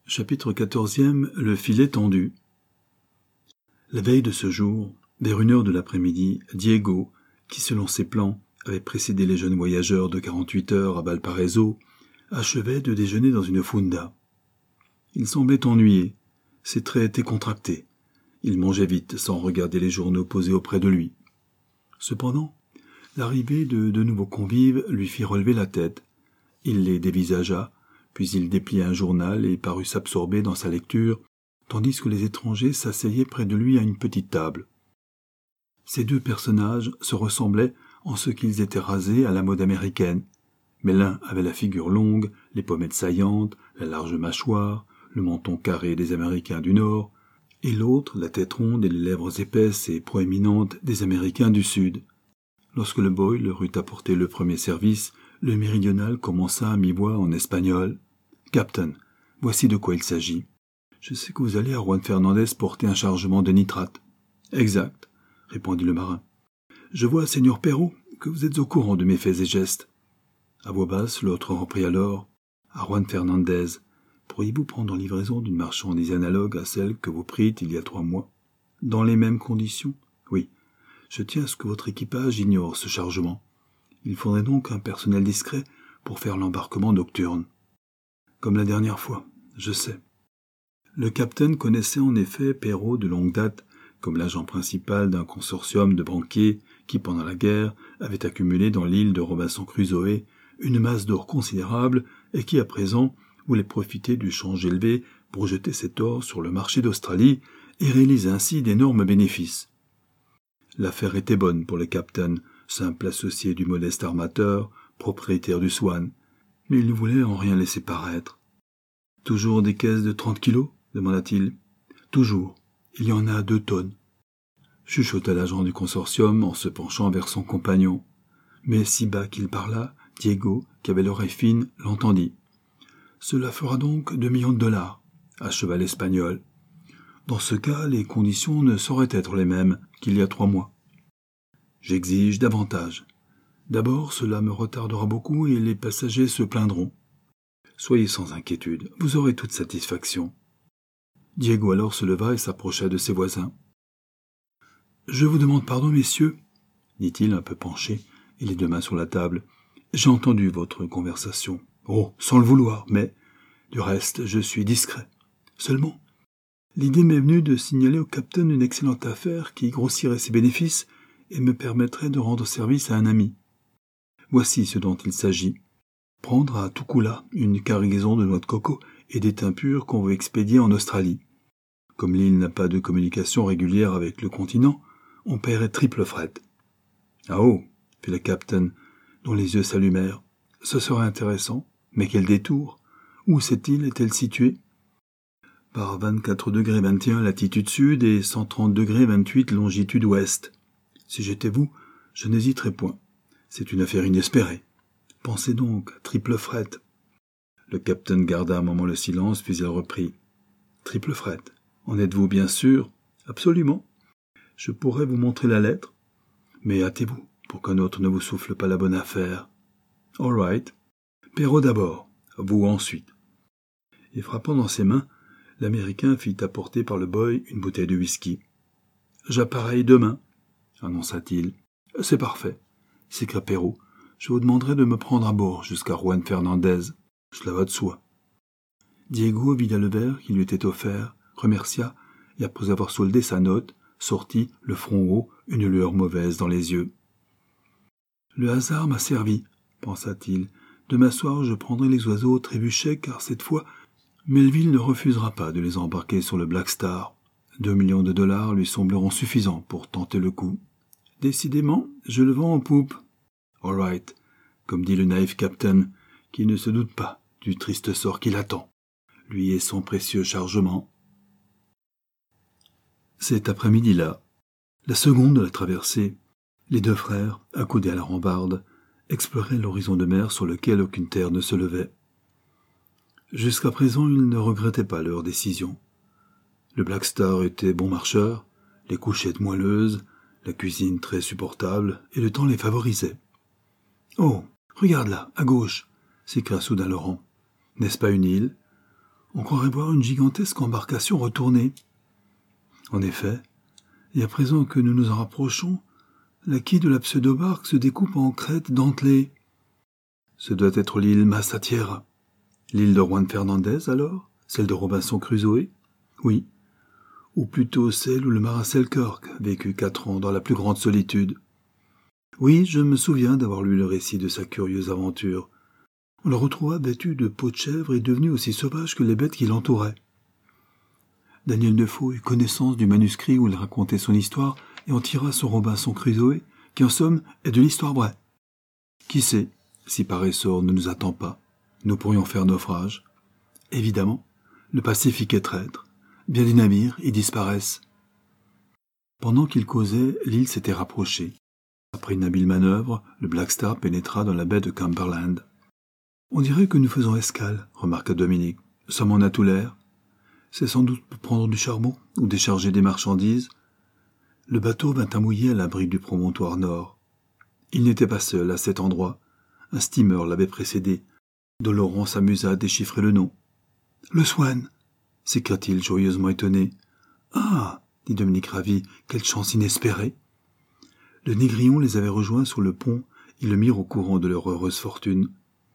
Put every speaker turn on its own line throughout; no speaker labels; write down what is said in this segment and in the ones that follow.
Chapitre 14e. Le filet tendu. La veille de ce jour, vers 1h de l'après-midi, Diego, qui selon ses plans avait précédé les jeunes voyageurs de 48 heures à Valparaiso, achevait de déjeuner dans une funda. Il semblait ennuyé, ses traits étaient contractés. Il mangeait vite, sans regarder les journaux posés auprès de lui. Cependant, l'arrivée de nouveaux convives lui fit relever la tête. Il les dévisagea, puis il déplia un journal et parut s'absorber dans sa lecture, tandis que les étrangers s'asseyaient près de lui à une petite table. Ces deux personnages se ressemblaient en ce qu'ils étaient rasés à la mode américaine, mais l'un avait la figure longue, les pommettes saillantes, la large mâchoire, le menton carré des Américains du Nord, et l'autre la tête ronde et les lèvres épaisses et proéminentes des Américains du Sud. Lorsque le boy leur eut apporté le premier service, le méridional commença à mi-voix en espagnol. « Captain, voici de quoi il s'agit. Je sais que vous allez à Juan Fernandez porter un chargement de nitrate. »« Exact, » répondit le marin. « Je vois, Seigneur Perrault, que vous êtes au courant de mes faits et gestes. » À voix basse, l'autre reprit alors. « À Juan Fernandez, pourriez-vous prendre en livraison d'une marchandise analogue à celle que vous prîtes il y a 3 mois ? Dans les mêmes conditions ? Oui. Je tiens à ce que votre équipage ignore ce chargement. Il faudrait donc un personnel discret pour faire l'embarquement nocturne. Comme la dernière fois, je sais. » Le capitaine connaissait en effet Perrault de longue date, comme l'agent principal d'un consortium de banquiers qui, pendant la guerre, avait accumulé dans l'île de Robinson Crusoe une masse d'or considérable et qui, à présent, voulait profiter du change élevé pour jeter cet or sur le marché d'Australie et réaliser ainsi d'énormes bénéfices. L'affaire était bonne pour le capitaine, simple associé du modeste armateur, propriétaire du Swan, mais il ne voulait en rien laisser paraître. « Toujours des caisses de 30 kilos ?» demanda-t-il. « Toujours. Il y en a 2 tonnes. » Chuchota l'agent du consortium en se penchant vers son compagnon. Mais si bas qu'il parla, Diego, qui avait l'oreille fine, l'entendit. « Cela fera donc 2 millions de dollars, » acheva l'Espagnol. « Dans ce cas, les conditions ne sauraient être les mêmes qu'il y a 3 mois. J'exige davantage. D'abord, cela me retardera beaucoup et les passagers se plaindront. Soyez sans inquiétude, vous aurez toute satisfaction. » Diego alors se leva et s'approcha de ses voisins. « Je vous demande pardon, messieurs, » dit-il un peu penché, et les 2 mains sur la table. « J'ai entendu votre conversation. Oh, sans le vouloir, mais, du reste, je suis discret. Seulement, l'idée m'est venue de signaler au capitaine une excellente affaire qui grossirait ses bénéfices et me permettrait de rendre service à un ami. Voici ce dont il s'agit. Prendre à Tukula une cargaison de noix de coco et d'étain pur qu'on veut expédier en Australie. Comme l'île n'a pas de communication régulière avec le continent, on paierait triple fret. »« Ah oh !» fit le capitaine, dont les yeux s'allumèrent. « Ce serait intéressant, mais quel détour ! Où cette île est-elle située ? » ?»« Par 24°21 latitude sud et 130°28 longitude ouest. Si j'étais vous, je n'hésiterais point. C'est une affaire inespérée. Pensez donc, triple fret. » Le capitaine garda un moment le silence, puis il reprit. « Triple fret. En êtes-vous bien sûr ? » ?»« Absolument. Je pourrais vous montrer la lettre. Mais hâtez-vous, pour qu'un autre ne vous souffle pas la bonne affaire. »« All right. Perrault d'abord, vous ensuite. » Et frappant dans ses mains, l'Américain fit apporter par le boy une bouteille de whisky. « J'appareille demain, » annonça-t-il. « C'est parfait, » s'écria Perrault. « Je vous demanderai de me prendre à bord jusqu'à Juan Fernandez. Cela va de soi. » Diego vida le verre qui lui était offert, remercia, et après avoir soldé sa note, sortit, le front haut, une lueur mauvaise dans les yeux. « Le hasard m'a servi, » pensa-t-il. « Demain soir, je prendrai les oiseaux au trébuchet, car cette fois, Melville ne refusera pas de les embarquer sur le Black Star. 2 millions de dollars lui sembleront suffisants pour tenter le coup. Décidément, je le vends en poupe. All right, comme dit le naïf capitaine, qui ne se doute pas du triste sort qui l'attend, lui et son précieux chargement. » Cet après-midi-là, la seconde de la traversée, les 2 frères, accoudés à la rambarde, exploraient l'horizon de mer sur lequel aucune terre ne se levait. Jusqu'à présent, ils ne regrettaient pas leur décision. Le Black Star était bon marcheur, les couchettes moelleuses, la cuisine très supportable, et le temps les favorisait. « Oh, regarde là, à gauche !» s'écria soudain Laurent. « N'est-ce pas une île ? On croirait voir une gigantesque embarcation retourner. En effet, et à présent que nous nous en rapprochons, la quille de la pseudo-barque se découpe en crêtes dentelées. Ce doit être l'île Massatiera. L'île de Juan Fernandez, alors? Celle de Robinson Crusoe? Oui. Ou plutôt celle où le marin Selkirk a vécu 4 ans dans la plus grande solitude. Oui, je me souviens d'avoir lu le récit de sa curieuse aventure. On le retrouva vêtu de peau de chèvre et devenu aussi sauvage que les bêtes qui l'entouraient. Daniel Defoe eut connaissance du manuscrit où il racontait son histoire et en tira son Robinson Crusoe, qui en somme est de l'histoire vraie. Qui sait, si pareil sort ne nous attend pas, nous pourrions faire naufrage. Évidemment, le Pacifique est traître. Bien des navires y disparaissent. Pendant qu'ils causaient, l'île s'était rapprochée. Après une habile manœuvre, le Black Star pénétra dans la baie de Cumberland. « On dirait que nous faisons escale, » remarqua Dominique. « Ça m'en a tout l'air. C'est sans doute pour prendre du charbon ou décharger des marchandises. » Le bateau vint à mouiller à l'abri du promontoire nord. Il n'était pas seul à cet endroit. Un steamer l'avait précédé, dont Laurent s'amusa à déchiffrer le nom. « Le Swan !» s'écria-t-il joyeusement étonné. « Ah !» dit Dominique ravi, « quelle chance inespérée !» Le Négrillon les avait rejoints sur le pont et le mirent au courant de leur heureuse fortune.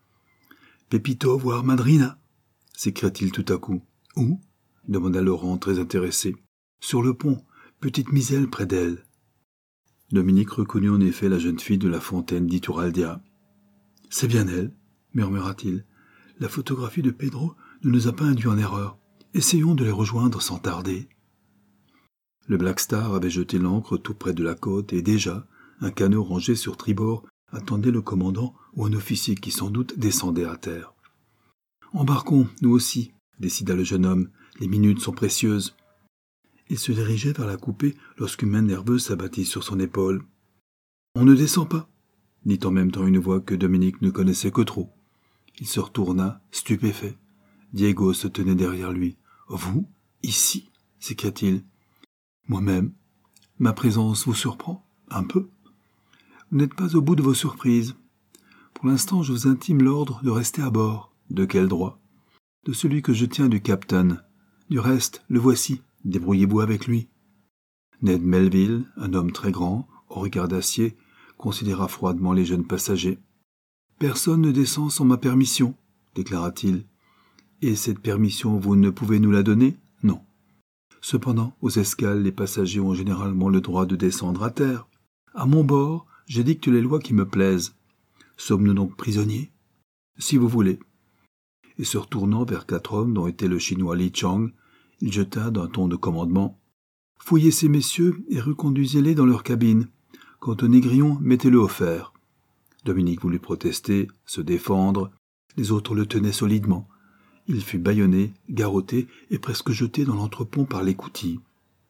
« Pépito voir Madrina !» s'écria-t-il tout à coup. « Où ?» demanda Laurent, très intéressé. « Sur le pont, petite miselle près d'elle. » Dominique reconnut en effet la jeune fille de la fontaine d'Iturraldia. « C'est bien elle, » murmura-t-il. « La photographie de Pedro ne nous a pas induits en erreur. Essayons de les rejoindre sans tarder. » Le Black Star avait jeté l'ancre tout près de la côte et déjà, un canot rangé sur tribord attendait le commandant ou un officier qui sans doute descendait à terre. « Embarquons, nous aussi, » décida le jeune homme. « Les minutes sont précieuses. » Il se dirigeait vers la coupée lorsqu'une main nerveuse s'abattit sur son épaule. « On ne descend pas » dit en même temps une voix que Dominique ne connaissait que trop. Il se retourna, stupéfait. Diego se tenait derrière lui. « Vous, ici ?» s'écria-t-il. « Moi-même. Ma présence vous surprend ? Un peu. Vous n'êtes pas au bout de vos surprises. Pour l'instant, je vous intime l'ordre de rester à bord. De quel droit ? De celui que je tiens du capitaine. Du reste, le voici. Débrouillez-vous avec lui. » Ned Melville, un homme très grand, au regard d'acier, considéra froidement les jeunes passagers. « Personne ne descend sans ma permission, » déclara-t-il. « Et cette permission, vous ne pouvez nous la donner ? Non. Cependant, aux escales, les passagers ont généralement le droit de descendre à terre. À mon bord, j'édicte les lois qui me plaisent. Sommes-nous donc prisonniers ? Si vous voulez. » Et se retournant vers 4 hommes dont était le chinois Li Chang, il jeta d'un ton de commandement. « Fouillez ces messieurs et reconduisez-les dans leur cabine. Quant au Négrillon, mettez-le au fer. » Dominique voulut protester, se défendre. Les autres le tenaient solidement. Il fut bâillonné, garrotté et presque jeté dans l'entrepont par l'écoutille.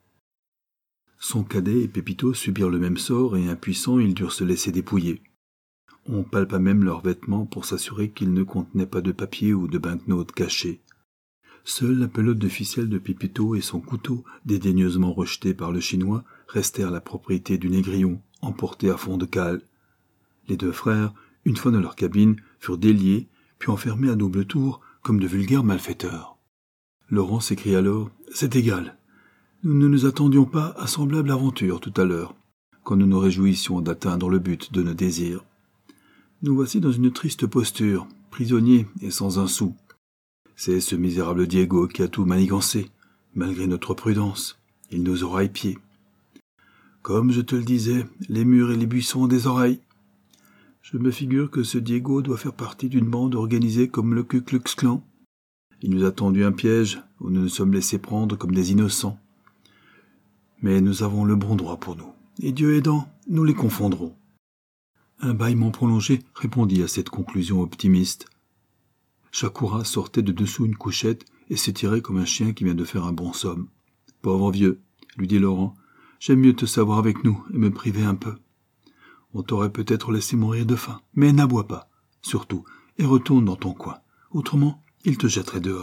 Son cadet et Pépito subirent le même sort et impuissants, ils durent se laisser dépouiller. On palpa même leurs vêtements pour s'assurer qu'ils ne contenaient pas de papier ou de banknotes cachées. Seule la pelote de ficelle de Pépito et son couteau, dédaigneusement rejetés par le Chinois, restèrent la propriété du Négrillon, emporté à fond de cale. Les 2 frères, une fois dans leur cabine, furent déliés, puis enfermés à double tour, comme de vulgaires malfaiteurs. Laurent s'écria alors « C'est égal. Nous ne nous attendions pas à semblable aventure tout à l'heure, quand nous nous réjouissions d'atteindre le but de nos désirs. Nous voici dans une triste posture, prisonniers et sans un sou. C'est ce misérable Diego qui a tout manigancé, malgré notre prudence. Il nous aura épiés. Comme je te le disais, les murs et les buissons ont des oreilles. Je me figure que ce Diego doit faire partie d'une bande organisée comme le Ku Klux Klan. Il nous a tendu un piège où nous nous sommes laissés prendre comme des innocents. Mais nous avons le bon droit pour nous, et Dieu aidant, nous les confondrons. » Un bâillement prolongé répondit à cette conclusion optimiste. Shakura sortait de dessous une couchette et s'étirait comme un chien qui vient de faire un bon somme. « Pauvre vieux, » lui dit Laurent, « j'aime mieux te savoir avec nous et me priver un peu. On t'aurait peut-être laissé mourir de faim, mais n'aboie pas, surtout, et retourne dans ton coin. Autrement, il te jetterait dehors. »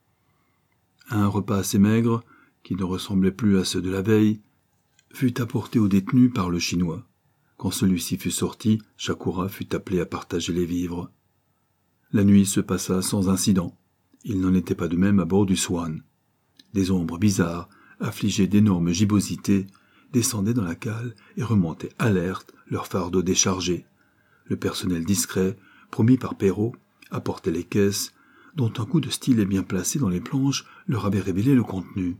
Un repas assez maigre, qui ne ressemblait plus à ceux de la veille, fut apporté au détenu par le Chinois. Quand celui-ci fut sorti, Shakura fut appelé à partager les vivres. La nuit se passa sans incident. Il n'en était pas de même à bord du Swan. Des ombres bizarres, affligées d'énormes gibbosités, descendaient dans la cale et remontaient alertes, leurs fardeaux déchargés. Le personnel discret, promis par Perrault, apportait les caisses, dont un coup de stylet bien placé dans les planches leur avait révélé le contenu.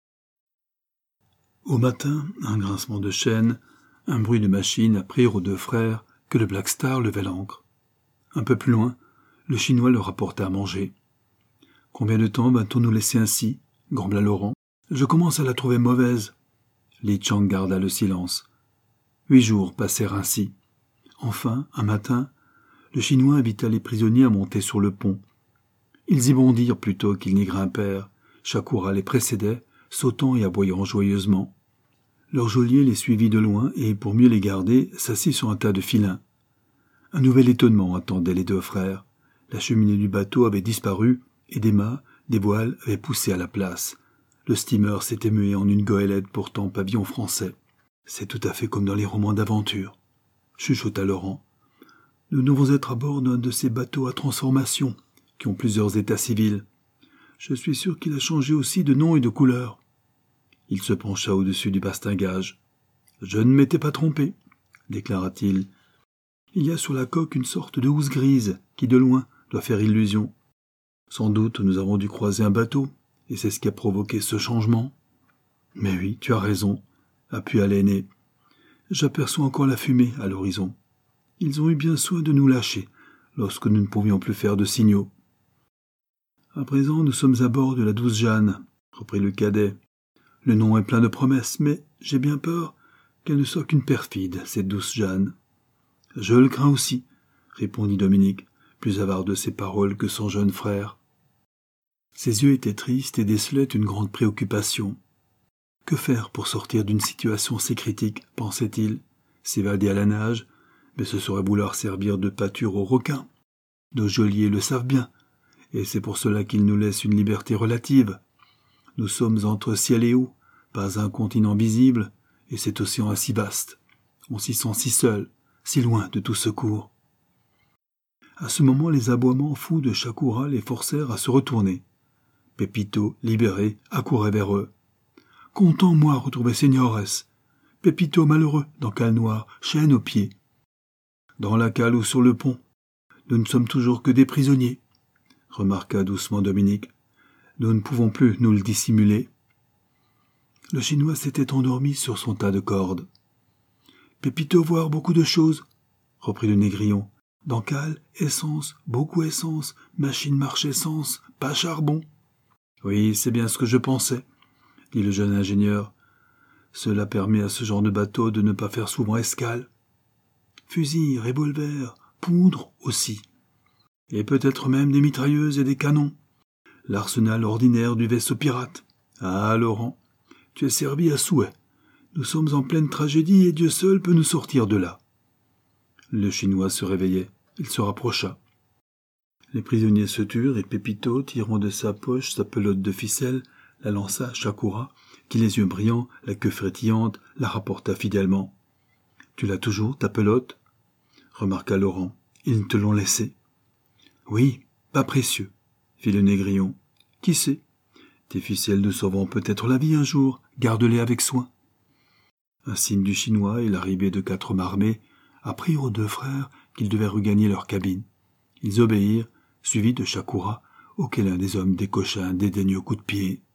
Au matin, un grincement de chaîne, un bruit de machine apprirent aux deux frères que le Black Star levait l'ancre. Un peu plus loin, le Chinois leur apportait à manger. « Combien de temps va-t-on nous laisser ainsi » grommela Laurent. « Je commence à la trouver mauvaise. » Li Chang garda le silence. 8 jours passèrent ainsi. Enfin, un matin, le Chinois invita les prisonniers à monter sur le pont. Ils y bondirent plutôt qu'ils n'y grimpèrent. Shakura les précédait, sautant et aboyant joyeusement. Leur geôlier les suivit de loin et, pour mieux les garder, s'assit sur un tas de filins. Un nouvel étonnement attendait les deux frères. La cheminée du bateau avait disparu et des mâts, des voiles avaient poussé à la place. Le steamer s'était mué en une goélette portant pavillon français. « C'est tout à fait comme dans les romans d'aventure », chuchota Laurent. « Nous devons être à bord d'un de ces bateaux à transformation, qui ont plusieurs états civils. Je suis sûr qu'il a changé aussi de nom et de couleur. » Il se pencha au-dessus du bastingage. « Je ne m'étais pas trompé, » déclara-t-il. « Il y a sur la coque une sorte de housse grise qui, de loin, doit faire illusion. Sans doute nous avons dû croiser un bateau, et c'est ce qui a provoqué ce changement. »« Mais oui, tu as raison, » appuya l'aîné. « J'aperçois encore la fumée à l'horizon. Ils ont eu bien soin de nous lâcher, lorsque nous ne pouvions plus faire de signaux. »« À présent, nous sommes à bord de la Douce Jeanne, » reprit le cadet. « Le nom est plein de promesses, mais j'ai bien peur qu'elle ne soit qu'une perfide, cette Douce Jeanne. »« Je le crains aussi, » répondit Dominique, plus avare de ses paroles que son jeune frère. Ses yeux étaient tristes et décelaient une grande préoccupation. Que faire pour sortir d'une situation si critique, pensait-il? S'évader à la nage, mais ce serait vouloir servir de pâture aux requins. Nos geôliers le savent bien, et c'est pour cela qu'ils nous laissent une liberté relative. Nous sommes entre ciel et eau, pas un continent visible, et cet océan est si vaste. On s'y sent si seul, si loin de tout secours. À ce moment, les aboiements fous de Shakura les forcèrent à se retourner. Pepito, libéré, accourait vers eux. « Content, moi, retrouver Señores. Pepito malheureux, dans cale noire, chaîne aux pieds. Dans la cale ou sur le pont. Nous ne sommes toujours que des prisonniers, » remarqua doucement Dominique. « Nous ne pouvons plus nous le dissimuler. » Le Chinois s'était endormi sur son tas de cordes. « Pepito voir beaucoup de choses, » reprit le négrillon. « Dans cale, essence, beaucoup essence, machine marche essence, pas charbon. »« Oui, c'est bien ce que je pensais, » dit le jeune ingénieur. « Cela permet à ce genre de bateau de ne pas faire souvent escale. Fusils, revolvers, poudre aussi. Et peut-être même des mitrailleuses et des canons. L'arsenal ordinaire du vaisseau pirate. Ah, Laurent, tu es servi à souhait. Nous sommes en pleine tragédie et Dieu seul peut nous sortir de là. » Le Chinois se réveillait. Il se rapprocha. Les prisonniers se turent et Pepito, tirant de sa poche sa pelote de ficelle, la lança à Shakura, qui, les yeux brillants, la queue frétillante, la rapporta fidèlement. « Tu l'as toujours, ta pelote ?» remarqua Laurent. « Ils te l'ont laissée. »« Oui, pas précieux, » fit le négrillon. « Qui sait? Tes ficelles nous sauveront peut-être la vie un jour. Garde-les avec soin. » Un signe du Chinois et l'arrivée de 4 hommes armés apprirent aux deux frères qu'ils devaient regagner leur cabine. Ils obéirent, suivis de Shakura, auquel un des hommes décocha un dédaigneux coup de pied.